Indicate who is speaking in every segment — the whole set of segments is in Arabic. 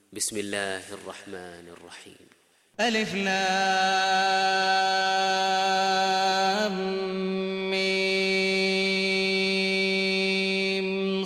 Speaker 1: بسم الله الرحمن الرحيم.
Speaker 2: ألف لام ميم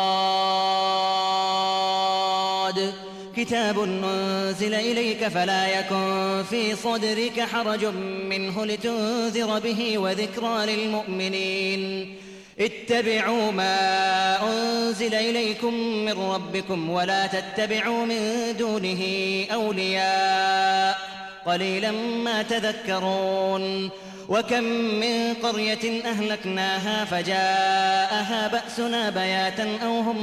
Speaker 2: صاد كتاب أنزل إليك فلا يكن في صدرك حرج منه لتنذر به وذكرى للمؤمنين. اتبعوا ما أنزل إليكم من ربكم ولا تتبعوا من دونه أولياء قليلا ما تذكرون. وكم من قرية أهلكناها فجاءها بأسنا بياتا أو هم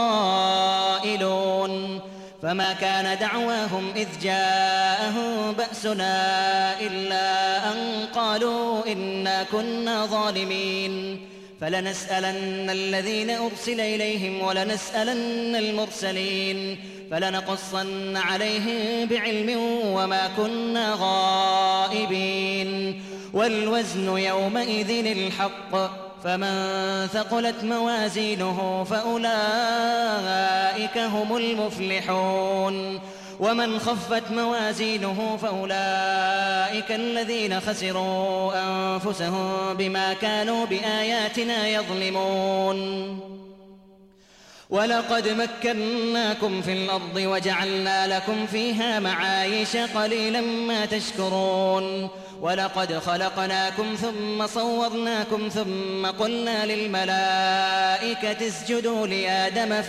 Speaker 2: قائلون فما كان دعواهم إذ جاءهم بأسنا إلا أن قالوا إنا كنا ظالمين. فلنسألن الذين أرسل إليهم ولنسألن المرسلين فلنقصن عليهم بعلم وما كنا غائبين. والوزن يومئذ الحق فمن ثقلت موازينه فأولئك هم المفلحون ومن خفت موازينه فأولئك الذين خسروا أنفسهم بما كانوا بآياتنا يظلمون. ولقد مكناكم في الأرض وجعلنا لكم فيها معايش قليلا ما تشكرون. ولقد خلقناكم ثم صورناكم ثم قلنا للملائكة اسجدوا لآدم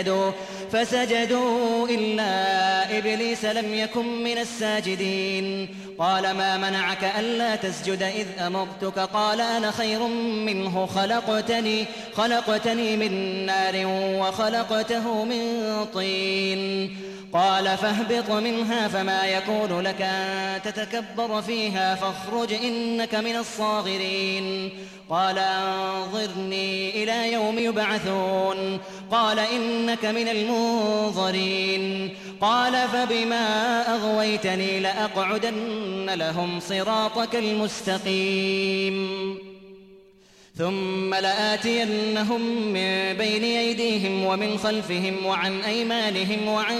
Speaker 2: فسجدوا إلا إبليس لم يكن من الساجدين. قال ما منعك ألا تسجد إذ أمرتك قال أنا خير منه خلقتني من نار وخلقته من طين. قال فاهبط منها فما يكون لك أن تتكبر فيها فاخرج إنك من الصاغرين. قال أنظرني إلى يوم يبعثون قال إنك من المنظرين. قال فبما أغويتني لأقعدن لهم صراطك المستقيم ثم لآتينهم من بين أيديهم ومن خلفهم وعن أيمانهم وعن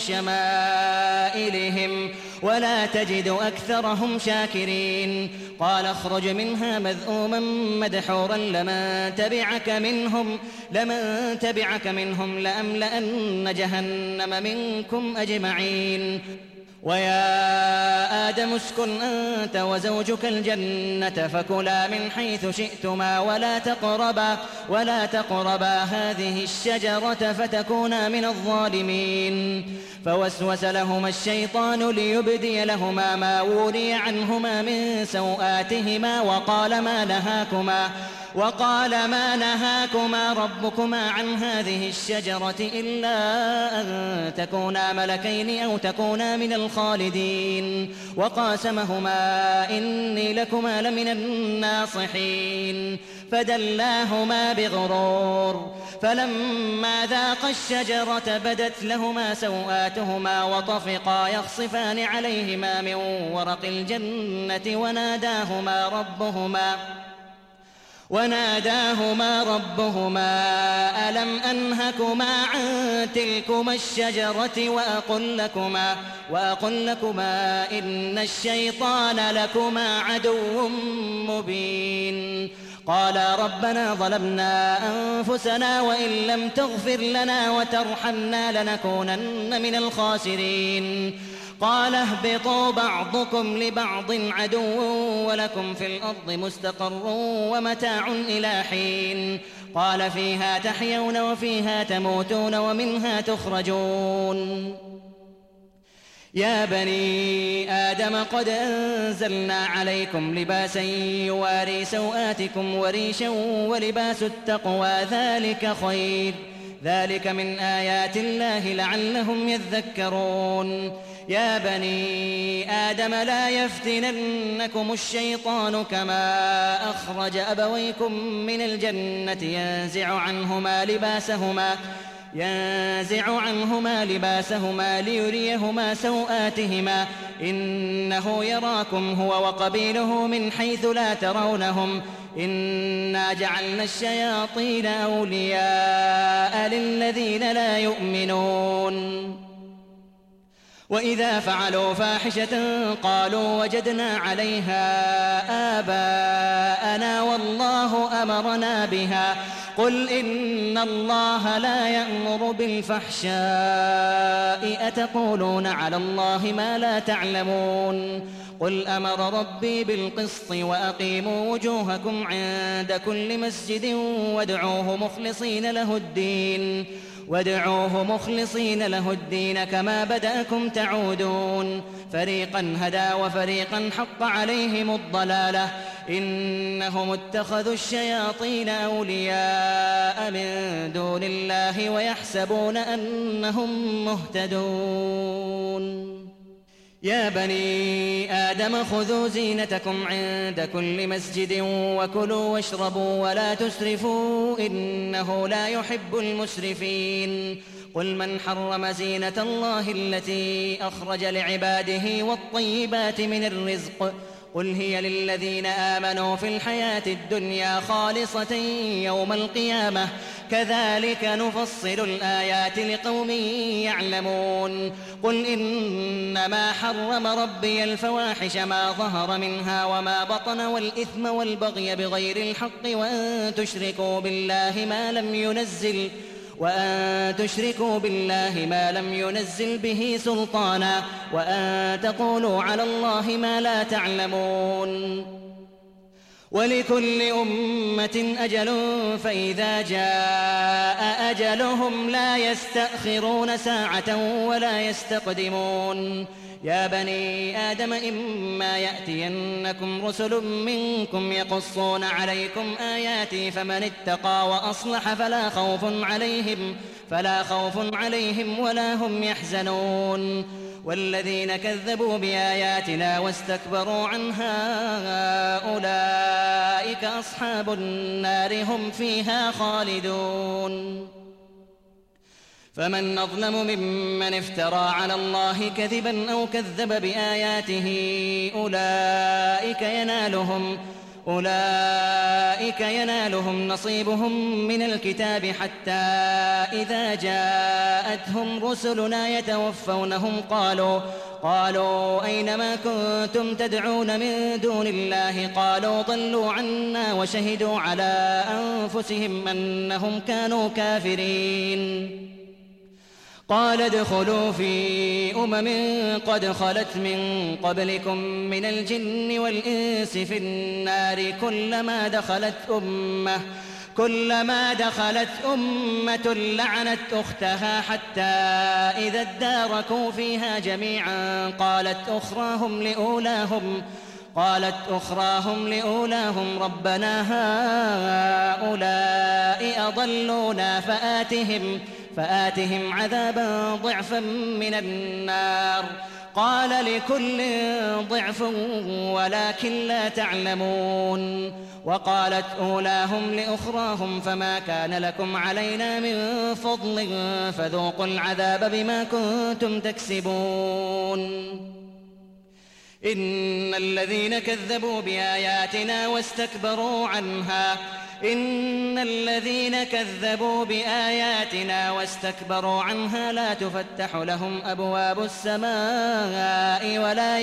Speaker 2: شمائلهم ولا تجد أكثرهم شاكرين. قال اخرج منها مذءوما مدحورا لمن تبعك منهم لأملأن جهنم منكم أجمعين. ويا آدم اسكن أنت وزوجك الجنة فكلا من حيث شئتما ولا تقربا هذه الشجرة فتكونا من الظالمين. فوسوس لهما الشيطان ليبدي لهما ما وري عنهما من سوآتهما وقال ما نهاكما ربكما عن هذه الشجرة إلا أن تكونا ملكين أو تكونا من الخالدين. وقاسمهما إني لكما لمن الناصحين فدلاهما بغرور. فلما ذاقا الشجرة بدت لهما سوآتهما وطفقا يخصفان عليهما من ورق الجنة وناداهما ربهما ألم أنهكما عن تلكما الشجرة وأقل لكما إن الشيطان لكما عدو مبين. قالا ربنا ظلمنا أنفسنا وإن لم تغفر لنا وترحمنا لنكونن من الخاسرين. قال اهبطوا بعضكم لبعض عدو ولكم في الأرض مستقر ومتاع إلى حين. قال فيها تحيون وفيها تموتون ومنها تخرجون. يا بني آدم قد أنزلنا عليكم لباسا يواري سوآتكم وريشا ولباس التقوى ذلك خير ذلك من آيات الله لعلهم يذكرون. يا بني آدم لا يفتننكم الشيطان كما أخرج أبويكم من الجنة ينزع عنهما لباسهما ليريهما سوآتهما إنه يراكم هو وقبيله من حيث لا ترونهم إنا جعلنا الشياطين أولياء للذين لا يؤمنون.
Speaker 3: يا بني آدم لا يفتننكم الشيطان كما أخرج أبويكم من الجنة ينزع عنهما لباسهما ليريهما سوآتهما إنه يراكم هو وقبيله من حيث لا ترونهم إنا جعلنا الشياطين أولياء للذين لا يؤمنون.
Speaker 2: وإذا فعلوا فاحشة قالوا وجدنا عليها آباءنا والله أمرنا بها قل إن الله لا يأمر بالفحشاء أتقولون على الله ما لا تعلمون قل أمر ربي بالقسط وأقيموا وجوهكم عند كل مسجد وادعوه مخلصين له الدين كما بدأكم تعودون فريقا هدى وفريقا حق عليهم الضلالة إنهم اتخذوا الشياطين أولياء من دون الله ويحسبون أنهم مهتدون يا بني آدم خذوا زينتكم عند كل مسجد وكلوا واشربوا ولا تسرفوا إنه لا يحب المسرفين قل من حرم زينة الله التي أخرج لعباده والطيبات من الرزق قل هي للذين آمنوا في الحياة الدنيا خالصة يوم القيامة كذلك نفصل الآيات لقوم يعلمون قل إنما حرم ربي الفواحش ما ظهر منها وما بطن والإثم والبغي بغير الحق وأن تشركوا بالله ما لم ينزل به سلطانا وأن تقولوا على الله ما لا تعلمون ولكل أمة أجل فإذا جاء أجلهم لا يستأخرون ساعة ولا يستقدمون يا بني آدم إما يأتينكم رسل منكم يقصون عليكم آياتي فمن اتقى وأصلح فلا خوف عليهم ولا هم يحزنون والذين كذبوا بآياتنا واستكبروا عنها أولئك أصحاب النار هم فيها خالدون فمن أظلم ممن افترى على الله كذبا أو كذب بآياته أولئك ينالهم نصيبهم من الكتاب حتى إذا جاءتهم رسلنا يتوفونهم قالوا أين ما كنتم تدعون من دون الله قالوا ضلوا عنا وشهدوا على أنفسهم أنهم كانوا كافرين قال ادخلوا في قد خلت من قبلكم من الجن والإنس في النار كلما دخلت أمة لعنت أختها حتى إذا اداركوا فيها جميعا قالت أخراهم لأولاهم ربنا هؤلاء أضلونا فآتهم عذابا ضعفا من النار قال لكل ضعف ولكن لا تعلمون وقالت أولاهم لأخراهم فما كان لكم علينا من فضل فذوقوا العذاب بما كنتم تكسبون إن الذين كذبوا بآياتنا واستكبروا عنها لا تفتح لهم أبواب السماء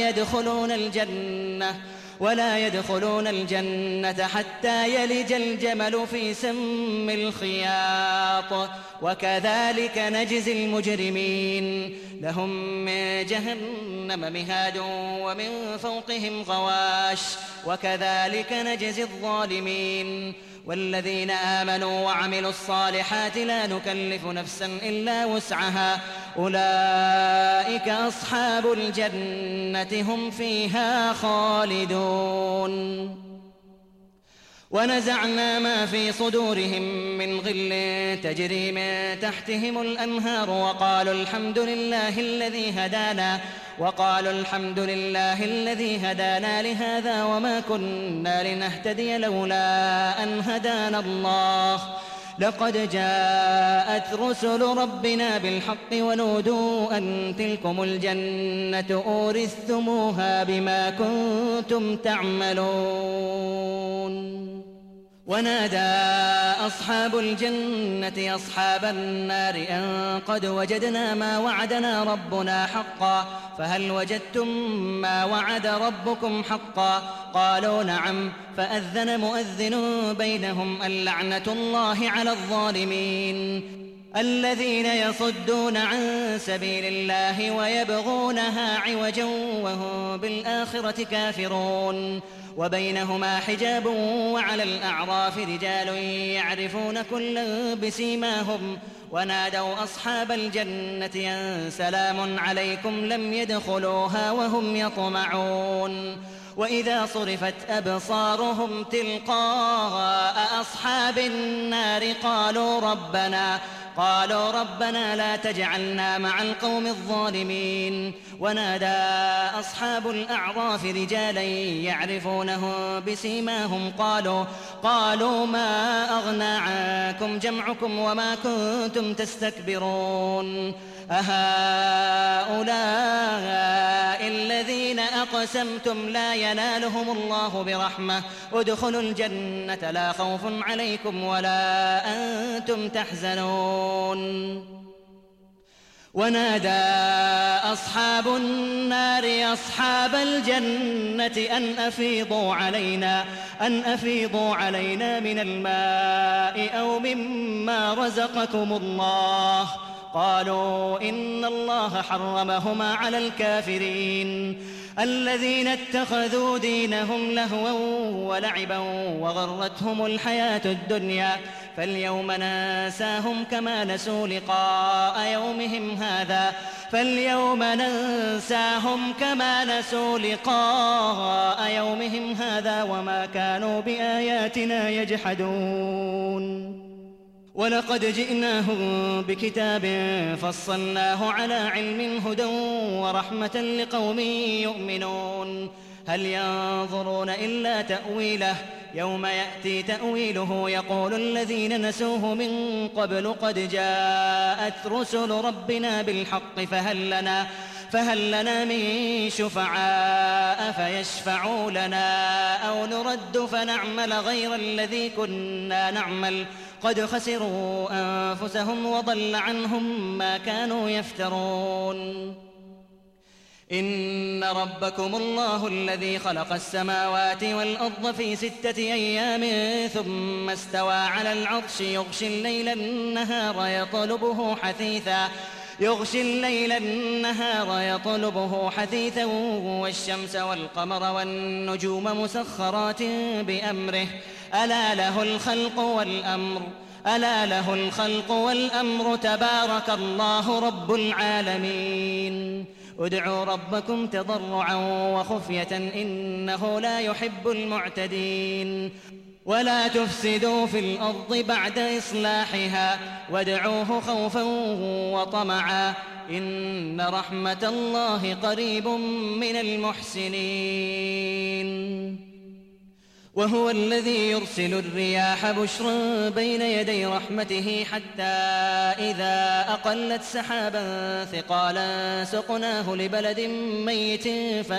Speaker 2: ولا يدخلون الجنة حتى يلج الجمل في سم الخياط وكذلك نجزي المجرمين لهم من جهنم مهاد ومن فوقهم غواش وكذلك نجزي الظالمين والذين آمنوا وعملوا الصالحات لا نكلف نفسا إلا وسعها أولئك أصحاب الجنة هم فيها خالدون ونزعنا ما في صدورهم من غل تجري من تحتهم الأنهار وقالوا الحمد لله الذي هدانا لهذا وما كنا لنهتدي لولا أن هدانا الله لقد جاءت رسل ربنا بالحق ونودوا أن تلكم الجنة أورثتموها بما كنتم تعملون ونادى أصحاب الجنة أصحاب النار أن قد وجدنا ما وعدنا ربنا حقا فهل وجدتم ما وعد ربكم حقا قالوا نعم فأذن مؤذن بينهم اللعنة الله على الظالمين الذين يصدون عن سبيل الله ويبغونها عوجا وهم بالآخرة كافرون وبينهما حجاب وعلى الأعراف رجال يعرفون كلا بسيماهم ونادوا أصحاب الجنة أن سلام عليكم لم يدخلوها وهم يطمعون وإذا صرفت أبصارهم تلقاء أصحاب النار قالوا ربنا لا تجعلنا مع القوم الظالمين ونادى أصحاب الأعراف رجالا يعرفونهم بسيماهم قالوا ما أغنى عنكم جمعكم وما كنتم تستكبرون أهؤلاء الذين أقسمتم لا ينالهم الله برحمة ادخلوا الجنة لا خوف عليكم ولا أنتم تحزنون ونادى أصحاب النار أصحاب الجنة أن أفيضوا علينا من الماء أو مما رزقكم الله قالوا إن الله حرمهما على الكافرين الذين اتخذوا دينهم لهوا ولعبا وغرتهم الحياة الدنيا فاليوم ننساهم كما نسوا لقاء يومهم هذا وما كانوا بآياتنا يجحدون ولقد جئناهم بكتاب فصلناه على علم هدى ورحمة لقوم يؤمنون هل ينظرون إلا تأويله يوم يأتي تأويله يقول الذين نسوه من قبل قد جاءت رسل ربنا بالحق فهل لنا من شفعاء فيشفعوا لنا أو نرد فنعمل غير الذي كنا نعمل قد خسروا أنفسهم وضل عنهم ما كانوا يفترون إن ربكم الله الذي خلق السماوات والأرض في 6 أيام ثم استوى على العرش يغشي الليل النهار يطلبه حثيثا والشمس والقمر والنجوم مسخرات بأمره ألا له الخلق والأمر تبارك الله رب العالمين ادعوا ربكم تضرعا وخفية إنه لا يحب المعتدين ولا تفسدوا في الأرض بعد إصلاحها وادعوه خوفا وطمعا إن رحمة الله قريب من المحسنين وهو الذي يرسل الرياح بشرا بين يدي رحمته حتى إذا أقلت سحابا ثقالا سقناه لبلد ميت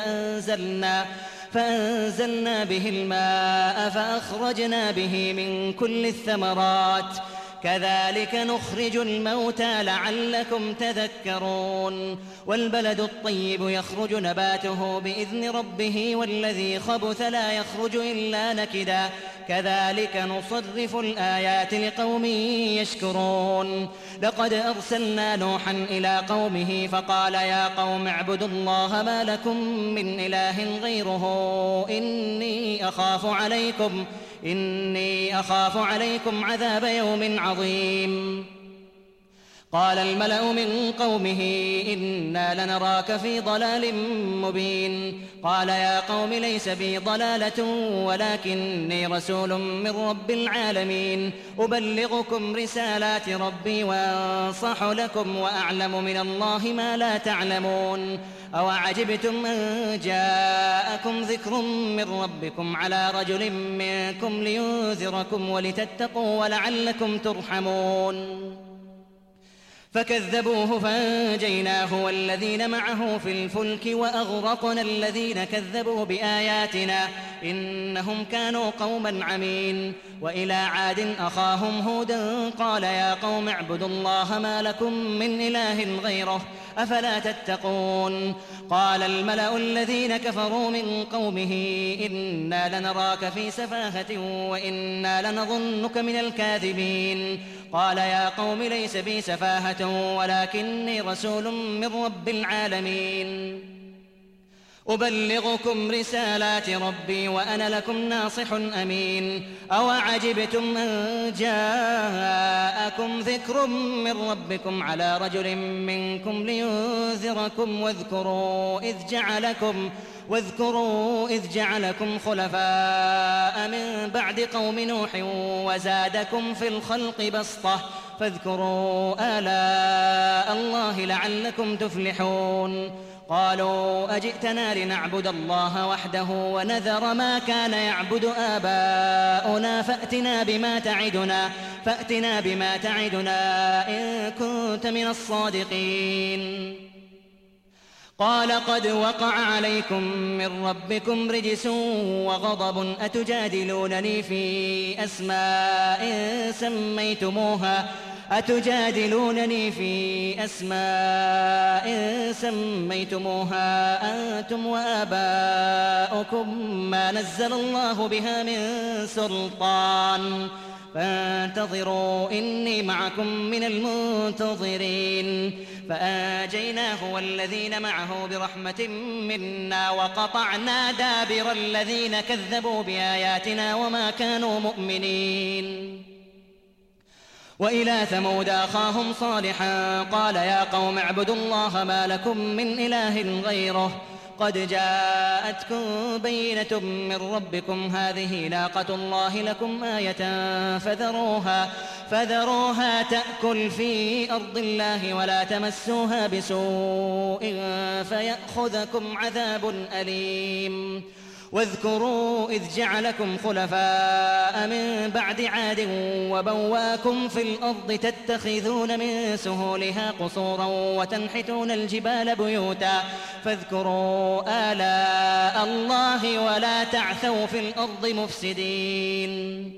Speaker 2: فأنزلنا به الماء فأخرجنا به من كل الثمرات كذلك نخرج الموتى لعلكم تذكرون والبلد الطيب يخرج نباته بإذن ربه والذي خبث لا يخرج إلا نكدا كذلك نصرف الآيات لقوم يشكرون لقد أرسلنا نوحا إلى قومه فقال يا قوم اعبدوا الله ما لكم من إله غيره إني أخاف عليكم عذاب يوم عظيم قال الملأ من قومه إنا لنراك في ضلال مبين قال يا قوم ليس بي ضلالة ولكني رسول من رب العالمين أبلغكم رسالات ربي وأنصح لكم وأعلم من الله ما لا تعلمون أوعجبتم أن جاءكم ذكر من ربكم على رجل منكم لينذركم ولتتقوا ولعلكم ترحمون فكذبوه فأنجيناه والذين معه في الفلك وأغرقنا الذين كذبوا بآياتنا إنهم كانوا قوما عمين. وإلى عاد أخاهم هودا قال يا قوم اعبدوا الله ما لكم من إله غيره أفلا تتقون. قال الملأ الذين كفروا من قومه إنا لنراك في سفاهة وإنا لنظنك من الكاذبين. قال يا قوم ليس بي سفاهة ولكني رسول من رب العالمين أبلغكم رسالات ربي وأنا لكم ناصح أمين. أوعجبتم أن جاءكم ذكر من ربكم على رجل منكم لينذركم واذكروا إذ جعلكم خلفاء من بعد قوم نوح وزادكم في الخلق بسطة فاذكروا آلاء الله لعلكم تفلحون. قالوا أجئتنا لنعبد الله وحده ونذر ما كان يعبد آباؤنا فأتنا بما تعدنا إن كنت من الصادقين. قال قد وقع عليكم من ربكم رجس وغضب أتجادلونني في أسماء سميتموها أنتم وآباؤكم ما نزل الله بها من سلطان فانتظروا إني معكم من المنتظرين. فآنجيناه والذين معه برحمة منا وقطعنا دابر الذين كذبوا بآياتنا وما كانوا مؤمنين. وإلى ثمود أخاهم صالحا قال يا قوم اعبدوا الله ما لكم من إله غيره قد جاءتكم بينة من ربكم هذه ناقة الله لكم آية فذروها تأكل في أرض الله ولا تمسوها بسوء فيأخذكم عذاب أليم. واذكروا إذ جعلكم خلفاء من بعد عاد وبواكم في الأرض تتخذون من سهولها قصورا وتنحتون الجبال بيوتا فاذكروا آلاء الله ولا تعثوا في الأرض مفسدين.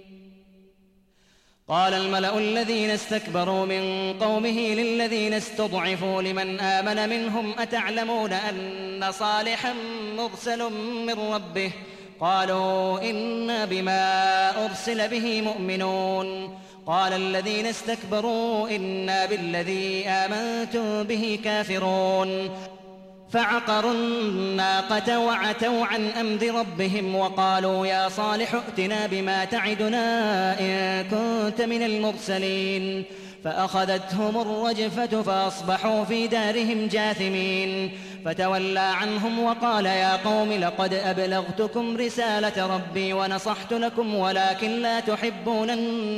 Speaker 2: قال الملأ الذين استكبروا من قومه للذين استضعفوا لمن آمن منهم أتعلمون أن صالحا مرسل من ربه قالوا إنا بما أرسل به مؤمنون. قال الذين استكبروا إنا بالذي آمنتم به كافرون. فعقروا الناقة وعتوا عن أمر ربهم وقالوا يا صالح ائتنا بما تعدنا إن كنت من المرسلين. فأخذتهم الرجفة فأصبحوا في دارهم جاثمين. فتولى عنهم وقال يا قوم لقد أبلغتكم رسالة ربي ونصحت لكم ولكن لا تحبون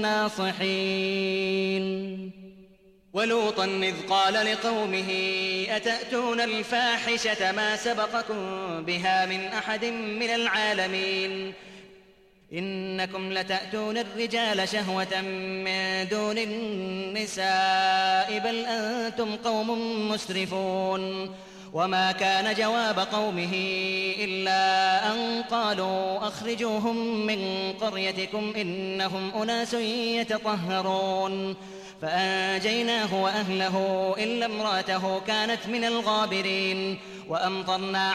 Speaker 2: الناصحين. ولوطا إذ قال لقومه أتأتون الفاحشة ما سبقكم بها من أحد من العالمين إنكم لتأتون الرجال شهوة من دون النساء بل أنتم قوم مسرفون. وما كان جواب قومه إلا أن قالوا أخرجوهم من قريتكم إنهم أناس يتطهرون. فأنجيناه وأهله إلا امرأته كانت من الغابرين. وأمطرنا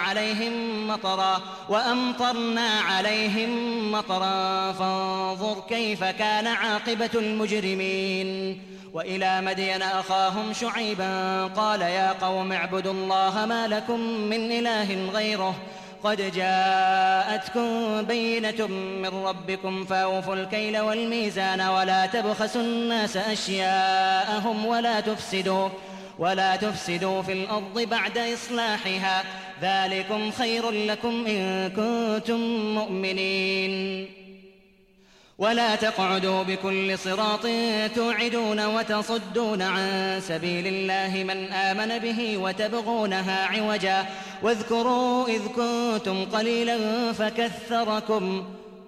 Speaker 2: عليهم مطرا فانظر كيف كان عاقبة المجرمين. وإلى مدين أخاهم شعيبا قال يا قوم اعبدوا الله ما لكم من إله غيره قد جاءتكم بينة من ربكم فأوفوا الكيل والميزان ولا تبخسوا الناس أشياءهم ولا تفسدوا في الأرض بعد إصلاحها ذلكم خير لكم إن كنتم مؤمنين. ولا تقعدوا بكل صراط توعدون وتصدون عن سبيل الله من آمن به وتبغونها عوجا واذكروا إذ كنتم قليلا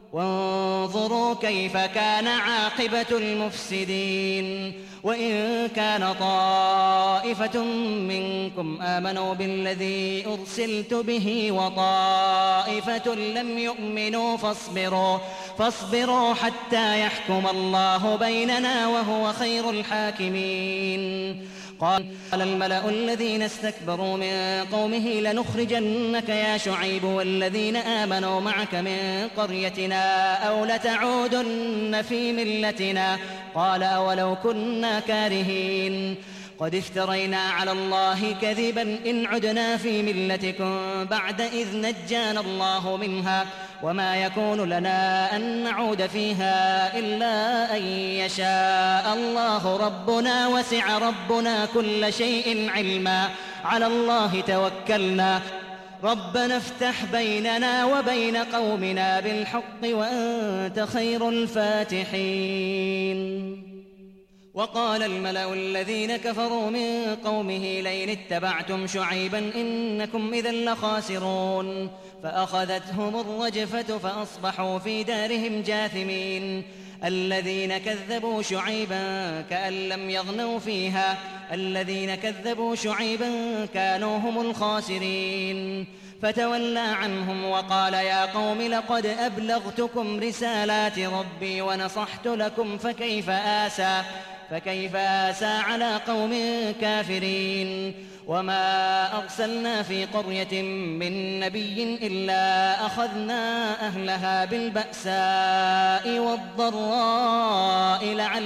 Speaker 2: وانظروا كيف كان عاقبة المفسدين. وإن كان طائفة منكم آمنوا بالذي أرسلت به وطائفة لم يؤمنوا فاصبروا حتى يحكم الله بيننا وهو خير الحاكمين. قال الملأ الذين استكبروا من قومه لنخرجنك يا شعيب والذين آمنوا معك من قريتنا أو لتعودن في ملتنا. قال أولو كنا كارهين. قد افترينا على الله كذبا إن عدنا في ملتكم بعد إذ نجانا الله منها وما يكون لنا أن نعود فيها إلا أن يشاء الله ربنا وسع ربنا كل شيء علما على الله توكلنا ربنا افتح بيننا وبين قومنا بالحق وأنت خير الفاتحين. وقال الملأ الذين كفروا من قومه لئن اتبعتم شعيبا إنكم إذا لخاسرون. فأخذتهم الرجفة فأصبحوا في دارهم جاثمين. الذين كذبوا شعيبا كأن لم يغنوا فيها الذين كذبوا شعيبا كانوا هم الخاسرين. فتولى عنهم وقال يا قوم لقد أبلغتكم رسالات ربي ونصحت لكم فكيف آسى على قوم كافرين. وما أرسلنا في قرية من نبي إلا أخذنا أهلها بالبأساء والضراء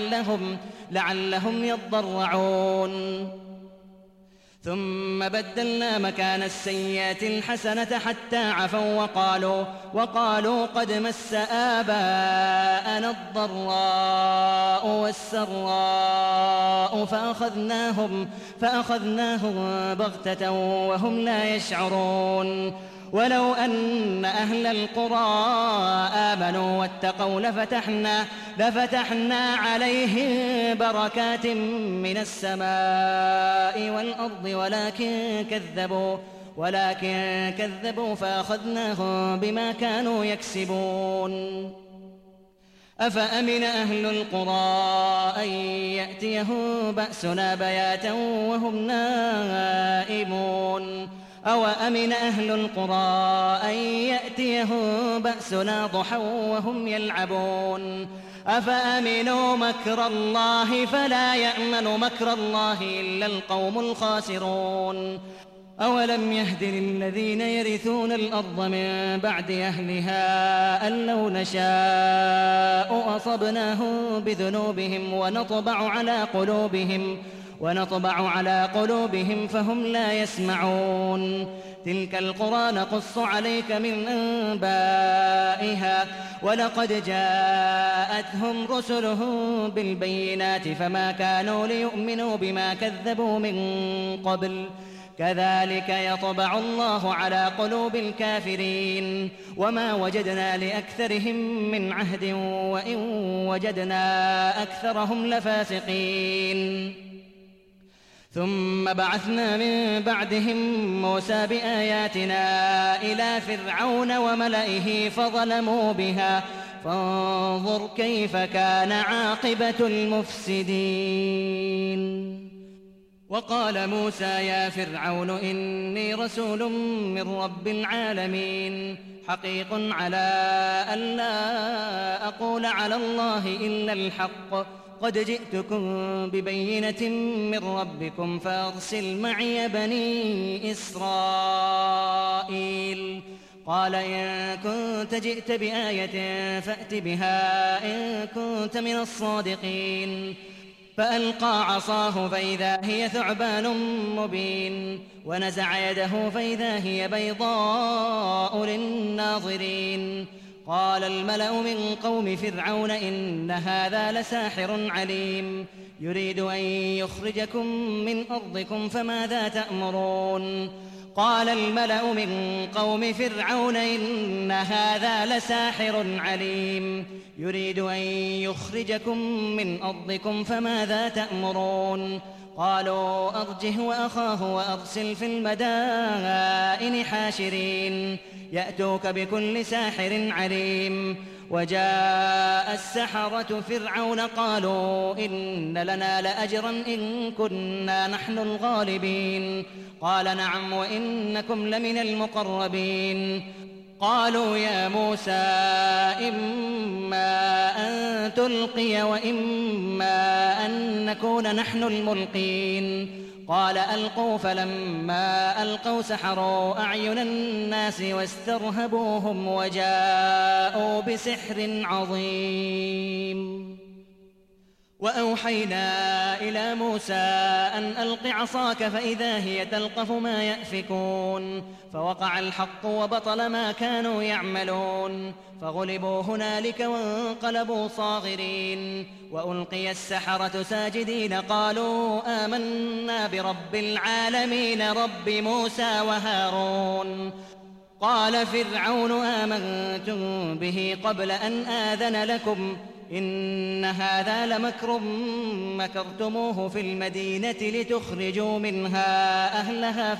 Speaker 2: لعلهم يضرعون. ثم بدلنا مكان السيئات الحسنة حتى عفوا وقالوا قد مس آباءنا الضراء والسراء فأخذناهم بغتة وهم لا يشعرون. ولو أن أهل القرى آمنوا واتقوا لفتحنا عليهم بركات من السماء والأرض ولكن كذبوا فأخذناهم بما كانوا يكسبون. أفأمن أهل القرى أن يأتيهم بأسنا بياتا وهم نائمون أو أمن أهل القرى أن يأتيهم بأسنا ضحى وهم يلعبون. أفأمنوا مكر الله فلا يأمن مكر الله إلا القوم الخاسرون. أولم يهد للذين يرثون الأرض من بعد أهلها أن لو نشاء أصبناهم بذنوبهم ونطبع على قلوبهم فهم لا يسمعون. تلك القرى نقص عليك من أنبائها ولقد جاءتهم رسلهم بالبينات فما كانوا ليؤمنوا بما كذبوا من قبل كذلك يطبع الله على قلوب الكافرين. وما وجدنا لأكثرهم من عهد وإن وجدنا أكثرهم لفاسقين. ثم بعثنا من بعدهم موسى بآياتنا إلى فرعون وملئه فظلموا بها فانظر كيف كان عاقبة المفسدين. وقال موسى يا فرعون إني رسول من رب العالمين حقيق على أن لا أقول على الله إلا الحق قد جئتكم ببينة من ربكم فأرسل معي بني إسرائيل. قال إن كنت جئت بآية فأت بها إن كنت من الصادقين. فألقى عصاه فإذا هي ثعبان مبين ونزع يده فإذا هي بيضاء للناظرين. قال الملأ من قوم فرعون إن هذا لساحر عليم يريد أن يخرجكم من أرضكم فماذا تأمرون. قال الملأ من قوم فرعون إن هذا لساحر عليم يريد أن يخرجكم من أرضكم فماذا تأمرون. قالوا أرجه وأخاه وأرسل في المدائن حاشرين يأتوك بكل ساحر عليم. وجاء السحرة فرعون قالوا إن لنا لأجرا إن كنا نحن الغالبين. قال نعم وإنكم لمن المقربين. قالوا يا موسى إما أن تلقي وإما أن نكون نحن الملقين. قال ألقوا. فلما ألقوا سحروا أعين الناس واسترهبوهم وجاءوا بسحر عظيم. وأوحينا إلى موسى أن ألق عصاك فإذا هي تلقف ما يأفكون. فوقع الحق وبطل ما كانوا يعملون فغلبوا هنالك وانقلبوا صاغرين. وألقي السحرة ساجدين قالوا آمنا برب العالمين رب موسى وهارون. قال فرعون آمنتم به قبل أن آذن لكم إن هذا لمكر مكرتموه في المدينة لتخرجوا منها أهلها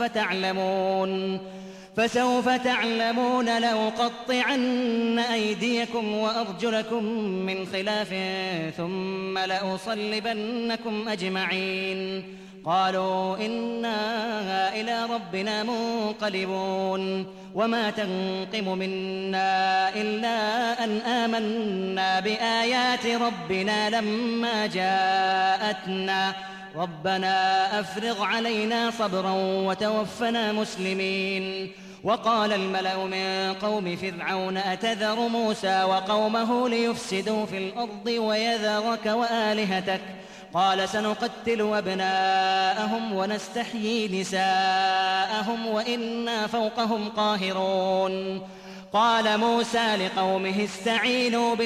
Speaker 2: فسوف تعلمون لأقطعن أيديكم وأرجلكم من خلاف ثم لأصلبنكم أجمعين. قالوا إنا إلى ربنا منقلبون. وما تنقم منا إلا أن آمنا بآيات ربنا لما جاءتنا ربنا أفرغ علينا صبرا وتوفنا مسلمين. وقال الملأ من قوم فرعون أتذر موسى وقومه ليفسدوا في الأرض ويذرك وآلهتك قال سنقتل أبناءهم ونستحيي نساءهم وإنا فوقهم قاهرون. قال موسى لقومه استعينوا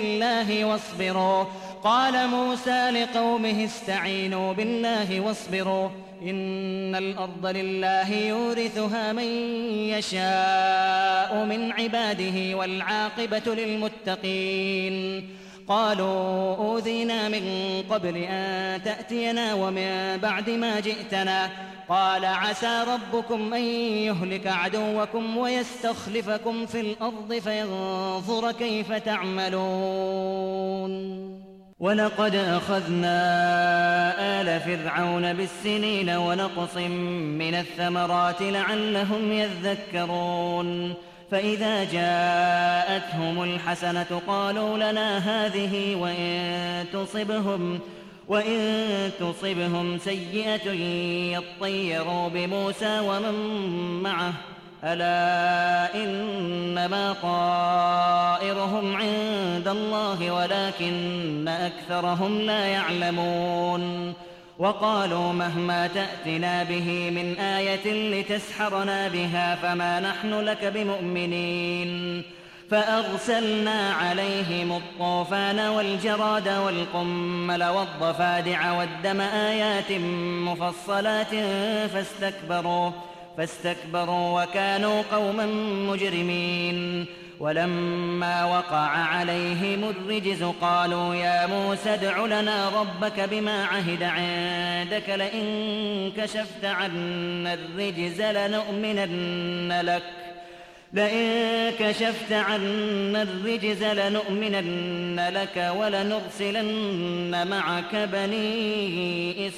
Speaker 2: بالله واصبروا إن الأرض لله يورثها من يشاء من عباده والعاقبة للمتقين. قالوا أوذينا من قبل أن تأتينا ومن بعد ما جئتنا قال عسى ربكم أن يهلك عدوكم ويستخلفكم في الأرض فينظر كيف تعملون. ولقد أخذنا آل فرعون بالسنين ونقص من الثمرات لعلهم يذكرون. فإذا جاءتهم الحسنة قالوا لنا هذه وإن تصبهم سيئة يطيروا بموسى ومن معه ألا إنما طائرهم عند الله ولكن أكثرهم لا يعلمون. وقالوا مهما تأتنا به من آية لتسحرنا بها فما نحن لك بمؤمنين. فأرسلنا عليهم الطوفان والجراد والقمل والضفادع والدم آيات مفصلات فاستكبروا وكانوا قوما مجرمين. ولما وقع عليهم الرجز قالوا يا موسى ادع لنا ربك بما عهد عندك لئن كشفت عنا الرجز لنؤمنن لك ولنرسلن معك بني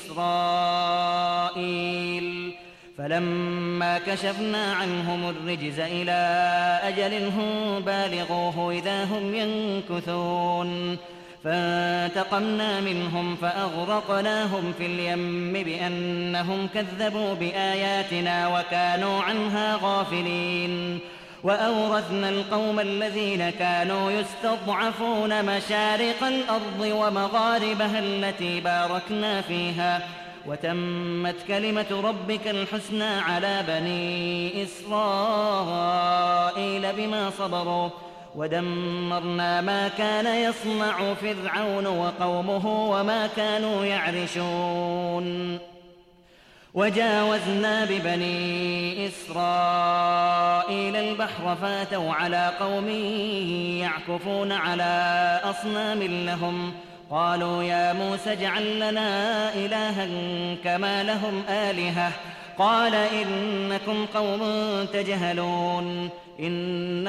Speaker 2: إسرائيل. فلما كشفنا عنهم الرجز إلى أجل هم بالغوه إذا هم ينكثون. فانتقمنا منهم فأغرقناهم في اليم بأنهم كذبوا بآياتنا وكانوا عنها غافلين. وأورثنا القوم الذين كانوا يستضعفون مشارق الأرض ومغاربها التي باركنا فيها وتمت كلمة ربك الحسنى على بني إسرائيل بما صبروا ودمرنا ما كان يصنع فرعون وقومه وما كانوا يعرشون. وجاوزنا ببني إسرائيل البحر فاتوا على قوم يعكفون على أصنام لهم قالوا يا موسى اجعل لنا إلها كما لهم آلهة قال إنكم قوم تجهلون إن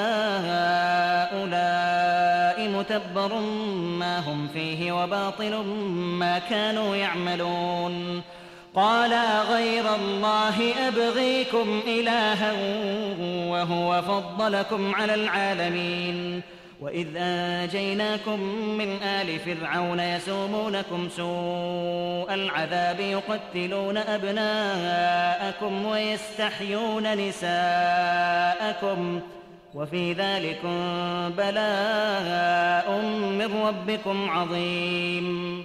Speaker 2: هؤلاء متبر ما هم فيه وباطل ما كانوا يعملون قال غير الله أبغيكم إلها وهو فضلكم على العالمين وإذ أنجيناكم من آل فرعون يسومونكم سوء العذاب يقتلون أبناءكم ويستحيون نساءكم وفي ذلكم بلاء من ربكم عظيم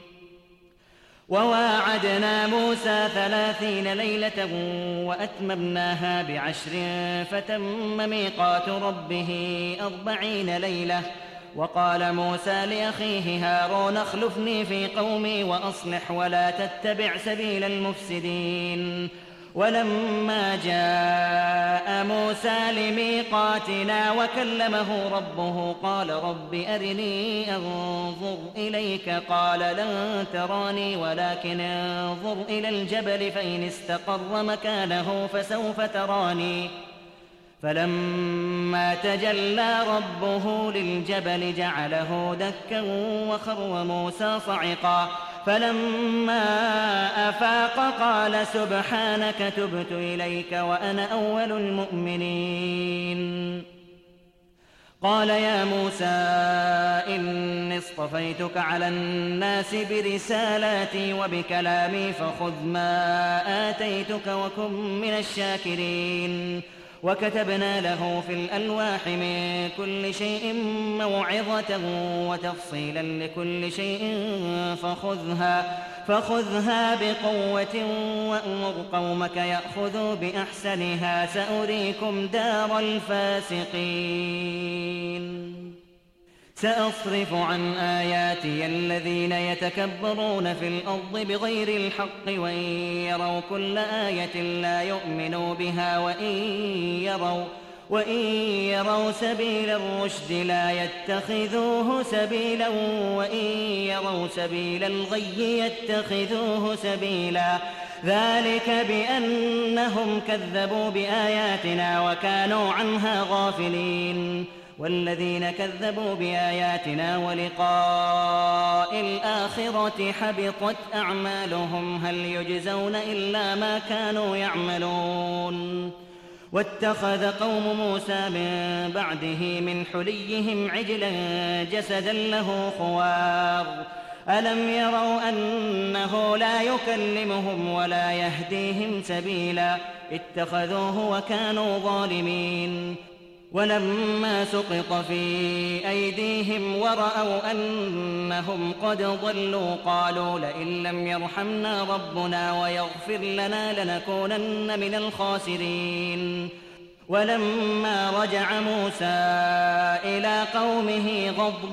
Speaker 2: وواعدنا موسى 30 ليلة وأتممناها ب10 فتم ميقات ربه 40 ليلة وقال موسى لأخيه هارون اخلفني في قومي وأصلح ولا تتبع سبيل المفسدين ولما جاء موسى لميقاتنا وكلمه ربه قال رب أرني أنظر إليك قال لن تراني ولكن انظر إلى الجبل فإن استقر مكانه فسوف تراني فلما تجلى ربه للجبل جعله دكا وخر موسى صعقا فلما أفاق قال سبحانك تبت إليك وأنا أول المؤمنين قال يا موسى إني اصطفيتك على الناس برسالاتي وبكلامي فخذ ما آتيتك وكن من الشاكرين وكتبنا له في الألواح من كل شيء موعظة وتفصيلا لكل شيء فخذها بقوة وأمر قومك يأخذوا بأحسنها سأريكم دار الفاسقين سأصرف عن آياتي الذين يتكبرون في الأرض بغير الحق وإن يروا كل آية لا يؤمنوا بها وإن يروا سبيل الرشد لا يتخذوه سبيلا وإن يروا سبيل الغي يتخذوه سبيلا ذلك بأنهم كذبوا بآياتنا وكانوا عنها غافلين والذين كذبوا بآياتنا ولقاء الآخرة حبطت أعمالهم هل يجزون إلا ما كانوا يعملون واتخذ قوم موسى من بعده من حليهم عجلا جسدا له خوار ألم يروا أنه لا يكلمهم ولا يهديهم سبيلا اتخذوه وكانوا ظالمين ولما سقط في أيديهم ورأوا أنهم قد ضلوا قالوا لئن لم يرحمنا ربنا ويغفر لنا لنكونن من الخاسرين ولما رجع موسى إلى قومه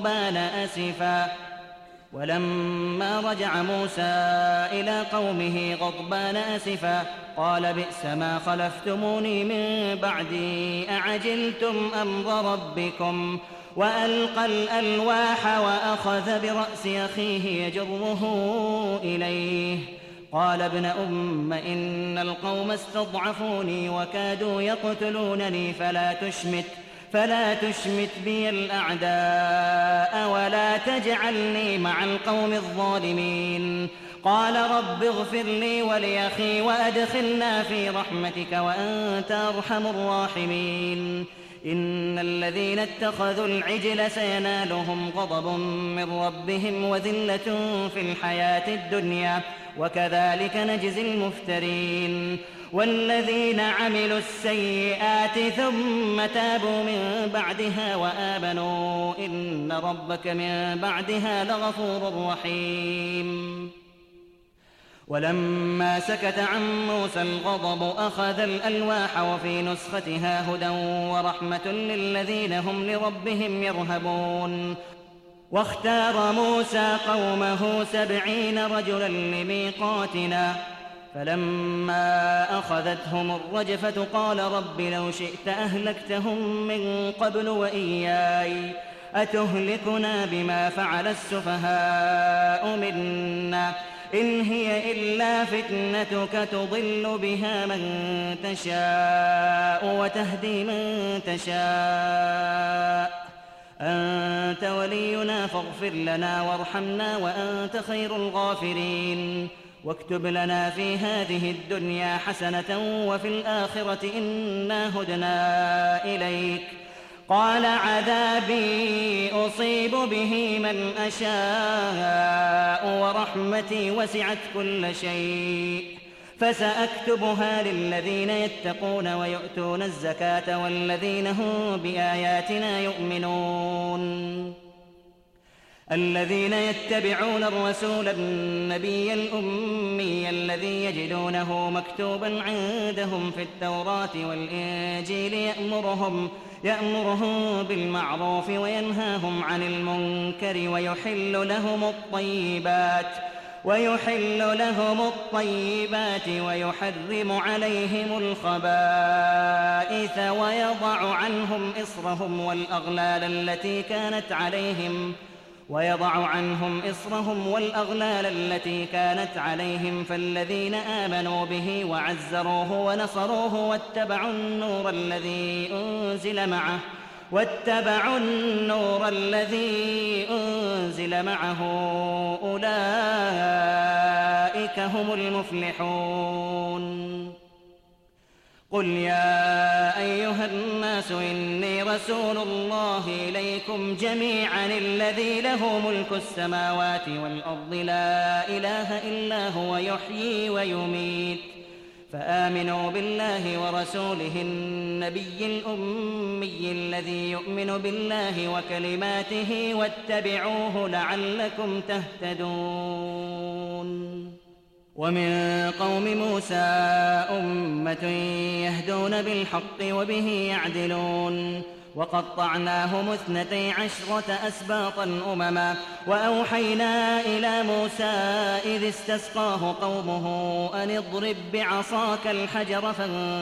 Speaker 2: غضبان أسفا قال بئس ما خلفتموني من بعدي أعجلتم أمر ربكم وألقى الألواح وأخذ برأس أخيه يجره إليه قال ابن أم إن القوم استضعفوني وكادوا يقتلونني فلا تشمت بي الأعداء ولا تجعلني مع القوم الظالمين قال رب اغفر لي ولأخي وأدخلنا في رحمتك وأنت أرحم الراحمين إن الذين اتخذوا العجل سينالهم غضب من ربهم وذلة في الحياة الدنيا وكذلك نجزي المفترين والذين عملوا السيئات ثم تابوا من بعدها وآمنوا إن ربك من بعدها لغفور رحيم ولما سكت عن موسى الغضب أخذ الألواح وفي نسختها هدى ورحمة للذين هم لربهم يرهبون واختار موسى قومه 70 رجلا لميقاتنا فلما أخذتهم الرجفة قال رب لو شئت أهلكتهم من قبل وإياي أتهلكنا بما فعل السفهاء منا إن هي إلا فتنتك تضل بها من تشاء وتهدي من تشاء أنت ولينا فاغفر لنا وارحمنا وأنت خير الغافرين واكتب لنا في هذه الدنيا حسنة وفي الآخرة إنا هدنا إليك قال عذابي أصيب به من أشاء ورحمتي وسعت كل شيء فسأكتبها للذين يتقون ويؤتون الزكاة والذين هم بآياتنا يؤمنون الذين يتبعون الرسول النبي الأمي الذي يجدونه مكتوبا عندهم في التوراة والإنجيل يأمرهم بالمعروف وينهاهم عن المنكر ويحل لهم الطيبات ويحرم عليهم الخبائث ويضع عنهم إصرهم والأغلال التي كانت عليهم فالذين آمنوا به وعزروه ونصروه واتبعوا النور الذي أنزل معه أولئك هم المفلحون قل يا أيها الناس إني رسول الله إليكم جميعا الذي له ملك السماوات والأرض لا إله إلا هو يحيي ويميت فآمنوا بالله ورسوله النبي الأمي الذي يؤمن بالله وكلماته واتبعوه لعلكم تهتدون ومن قوم موسى أمة يهدون بالحق وبه يعدلون وقطعناهم 12 أسباطا أمما وأوحينا إلى موسى إذ استسقاه قومه أن اضرب بعصاك الحجر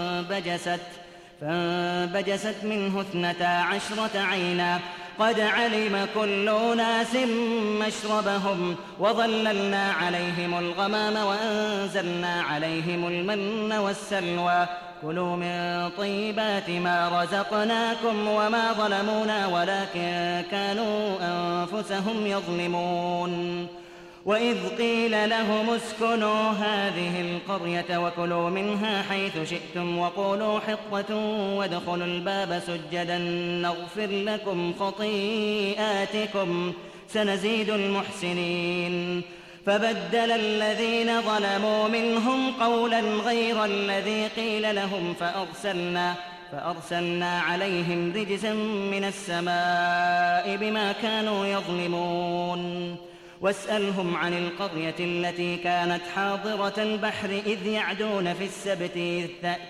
Speaker 2: فانبجست منه 12 عينا قد علم كل أناس مشربهم وظللنا عليهم الغمام وأنزلنا عليهم المن والسلوى كلوا من طيبات ما رزقناكم وما ظلمونا ولكن كانوا أنفسهم يظلمون وإذ قيل لهم اسكنوا هذه القرية وكلوا منها حيث شئتم وقولوا حطة وادخلوا الباب سجدا نغفر لكم خطيئاتكم سنزيد المحسنين فبدل الذين ظلموا منهم قولا غير الذي قيل لهم فأرسلنا عليهم رجزا من السماء بما كانوا يظلمون واسألهم عن القرية التي كانت حاضرة البحر إذ يعدون في السبت إذ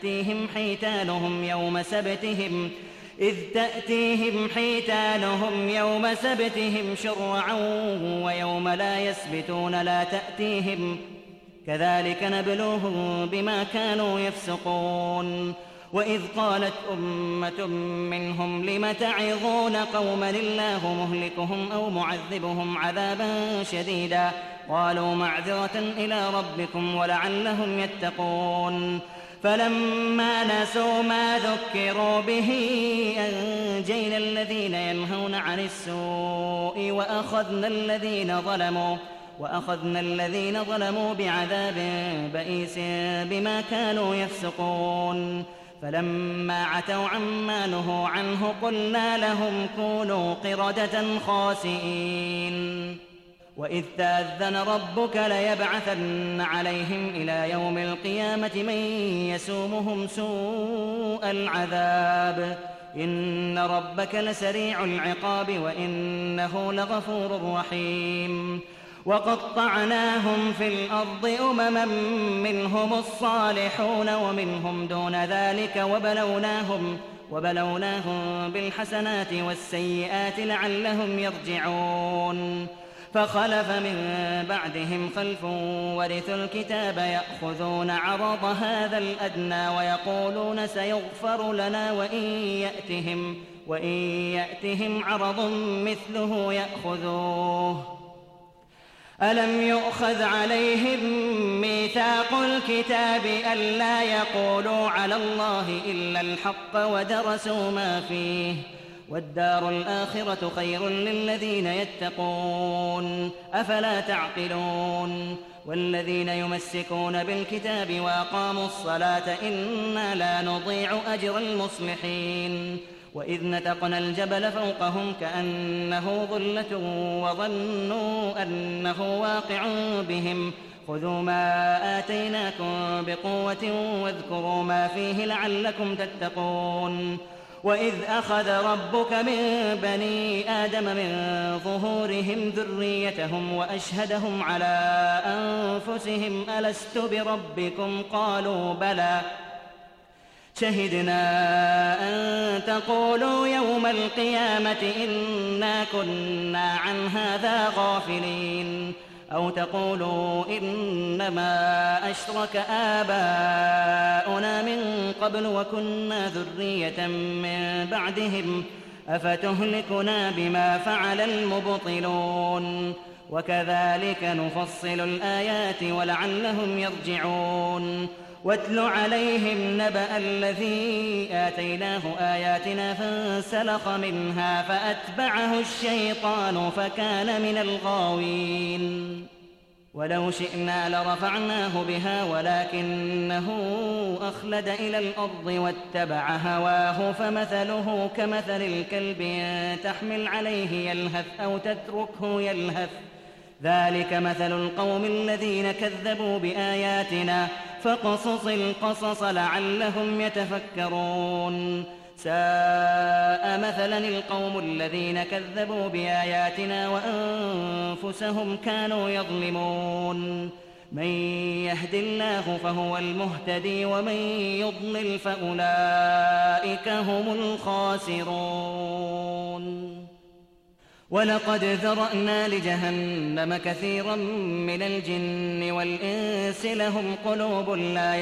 Speaker 2: تأتيهم حيتانهم يوم سبتهم شرعا ويوم لا يسبتون لا تأتيهم كذلك نبلوهم بما كانوا يفسقون وإذ قالت أمة منهم لم تعظون قوما الله مهلكهم أو معذبهم عذابا شديدا قالوا معذرة إلى ربكم ولعلهم يتقون فلما نسوا ما ذكروا به أنجينا الذين ينهون عن السوء وأخذنا الذين ظلموا بعذاب بئيس بما كانوا يفسقون فلما عتوا عما نهوا عنه قلنا لهم كونوا قردة خاسئين وإذ تأذن ربك ليبعثن عليهم إلى يوم القيامة من يسومهم سوء العذاب إن ربك لسريع العقاب وإنه لغفور رحيم وقطعناهم في الأرض أمما منهم الصالحون ومنهم دون ذلك وبلوناهم بالحسنات والسيئات لعلهم يرجعون فخلف من بعدهم خلف ورثوا الكتاب يأخذون عرض هذا الأدنى ويقولون سيغفر لنا وإن يأتهم عرض مثله يأخذوه. ألم يؤخذ عليهم ميثاق الكتاب ألا يقولوا على الله إلا الحق ودرسوا ما فيه والدار الآخرة خير للذين يتقون أفلا تعقلون. والذين يمسكون بالكتاب وأقاموا الصلاة إنا لا نضيع أجر المصلحين. وإذ نتقنا الجبل فوقهم كأنه ظلة وظنوا أنه واقع بهم خذوا ما آتيناكم بقوة واذكروا ما فيه لعلكم تتقون. وإذ أخذ ربك من بني آدم من ظهورهم ذريتهم وأشهدهم على أنفسهم ألست بربكم قالوا بلى شهدنا أن تقولوا يوم القيامة إنا كنا عن هذا غافلين أو تقولوا إنما أشرك آباؤنا من قبل وكنا ذرية من بعدهم أفتهلكنا بما فعل المبطلون. وكذلك نفصل الآيات ولعلهم يرجعون. واتل عليهم نبأ الذي آتيناه آياتنا فانسلخ منها فأتبعه الشيطان فكان من الغاوين. ولو شئنا لرفعناه بها ولكنه أخلد إلى الأرض واتبع هواه فمثله كمثل الكلب إن تحمل عليه يلهث أو تتركه يلهث ذلك مثل القوم الذين كذبوا بآياتنا فاقصص القصص لعلهم يتفكرون. ساء مثلا القوم الذين كذبوا بآياتنا وأنفسهم كانوا يظلمون. من يهد الله فهو المهتدي ومن يضلل فأولئك هم الخاسرون. ولقد ذرأنا لجهنم كثيرا من الجن والإنس لهم قلوب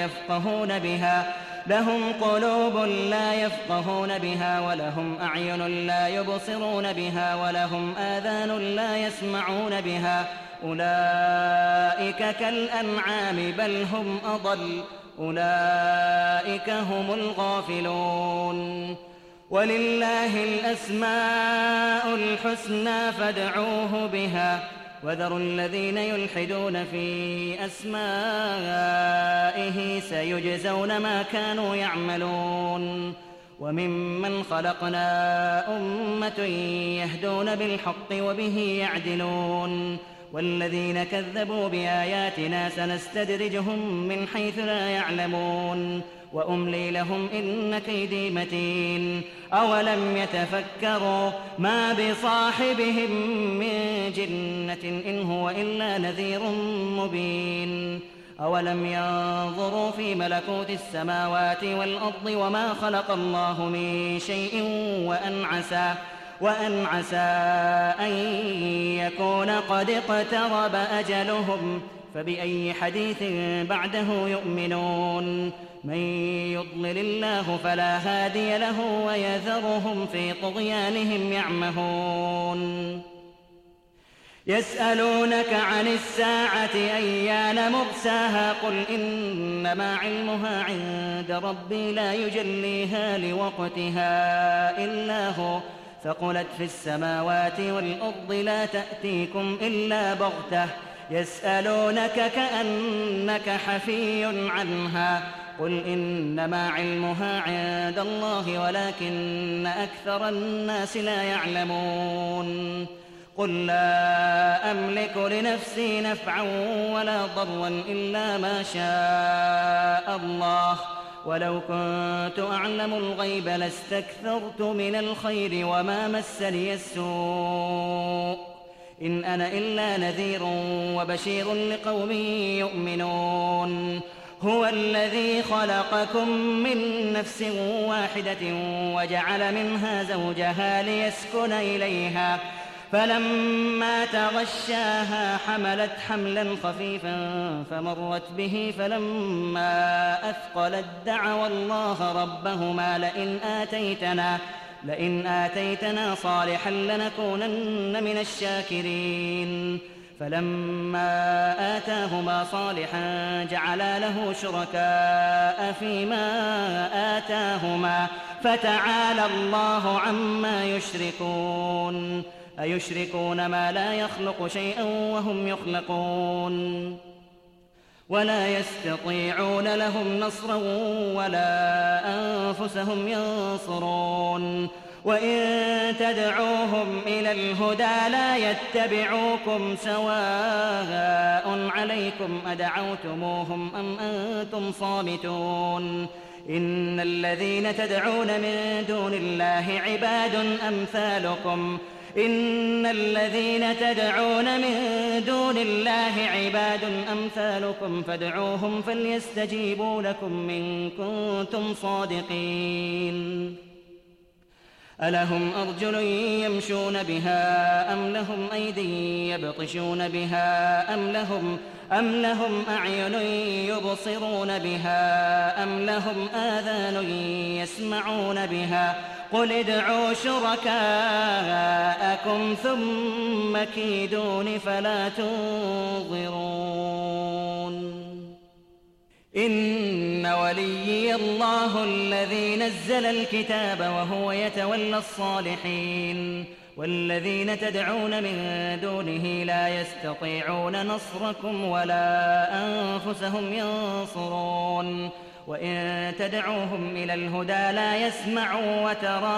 Speaker 2: لا يفقهون بها ولهم أعين لا يبصرون بها ولهم آذان لا يسمعون بها أولئك كالأنعام بل هم أضل أولئك هم الغافلون. ولله الأسماء الحسنى فادعوه بها وذروا الذين يلحدون في أسمائه سيجزون ما كانوا يعملون. وممن خلقنا أمة يهدون بالحق وبه يعدلون. والذين كذبوا بآياتنا سنستدرجهم من حيث لا يعلمون وأملي لهم إن كيدي متين. أولم يتفكروا ما بصاحبهم من جنة إن هو إلا نذير مبين. أولم ينظروا في ملكوت السماوات والأرض وما خلق الله من شيء وأن عسى أن يكون قد اقترب أجلهم فبأي حديث بعده يؤمنون. من يضلل الله فلا هادي له ويذرهم في طغيانهم يعمهون. يسألونك عن الساعة أيان مرساها قل إنما علمها عند ربي لا يجليها لوقتها إلا هو ثقلت في السماوات والأرض لا تأتيكم إلا بغتة يسألونك كأنك حفي عنها قل إنما علمها عند الله ولكن أكثر الناس لا يعلمون. قل لا أملك لنفسي نفعا ولا ضرا إلا ما شاء الله ولو كنت أعلم الغيب لاستكثرت من الخير وما مسني السوء إن أنا إلا نذير وبشير لقوم يؤمنون. هو الذي خلقكم من نفس واحدة وجعل منها زوجها ليسكن إليها فلما تغشاها حملت حملا خفيفا فمرت به فلما أثقلت دعوا الله ربهما لئن آتيتنا صالحا لنكونن من الشاكرين فلما آتاهما صالحا جعلا له شركاء فيما آتاهما فتعالى الله عما يشركون أيشركون ما لا يخلق شيئا وهم يخلقون ولا يستطيعون لهم نصرا ولا أنفسهم ينصرون وإن تدعوهم إلى الهدى لا يتبعوكم سواء عليكم أدعوتموهم أم أنتم صامتون إن الذين تدعون من دون الله عباد أمثالكم فادعوهم فليستجيبوا لكم إن كنتم صادقين ألهم أرجل يمشون بها أم لهم أيدي يبطشون بها أم لهم أعين يبصرون بها أم لهم آذان يسمعون بها قل ادعوا شركاءكم ثم كيدون فلا تنظرون إن وليي الله الذي نزل الكتاب وهو يتولى الصالحين والذين تدعون من دونه لا يستطيعون نصركم ولا أنفسهم ينصرون وإن تدعوهم إلى الهدى لا يسمعوا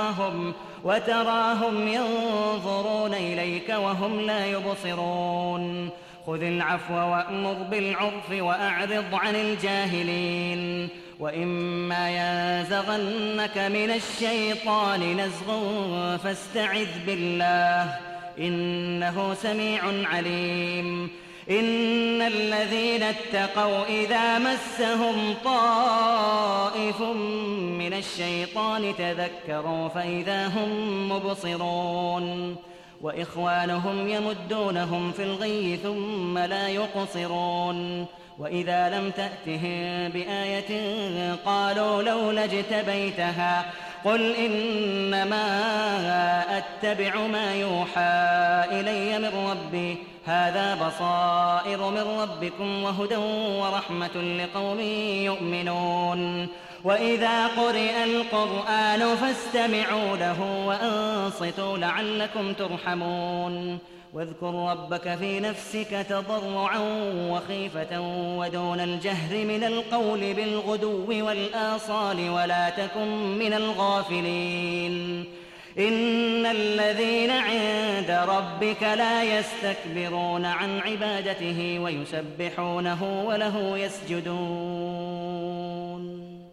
Speaker 2: وتراهم ينظرون إليك وهم لا يبصرون خذ العفو وأمر بالعرف وأعرض عن الجاهلين وإما ينزغنك من الشيطان نزغ فاستعذ بالله إنه سميع عليم إن الذين اتقوا إذا مسهم طائف من الشيطان تذكروا فإذا هم مبصرون وإخوانهم يمدونهم في الغي ثم لا يقصرون وإذا لم تأتهم بآية قالوا لولا اجتبيتها قل إنما أتبع ما يوحى إلي من ربي هذا بصائر من ربكم وهدى ورحمة لقوم يؤمنون وإذا قرئ القرآن فاستمعوا له وأنصتوا لعلكم ترحمون واذكر ربك في نفسك تضرعا وخيفة ودون الجهر من القول بالغدو والآصال ولا تكن من الغافلين إن الذين عند ربك لا يستكبرون عن عبادته ويسبحونه وله يسجدون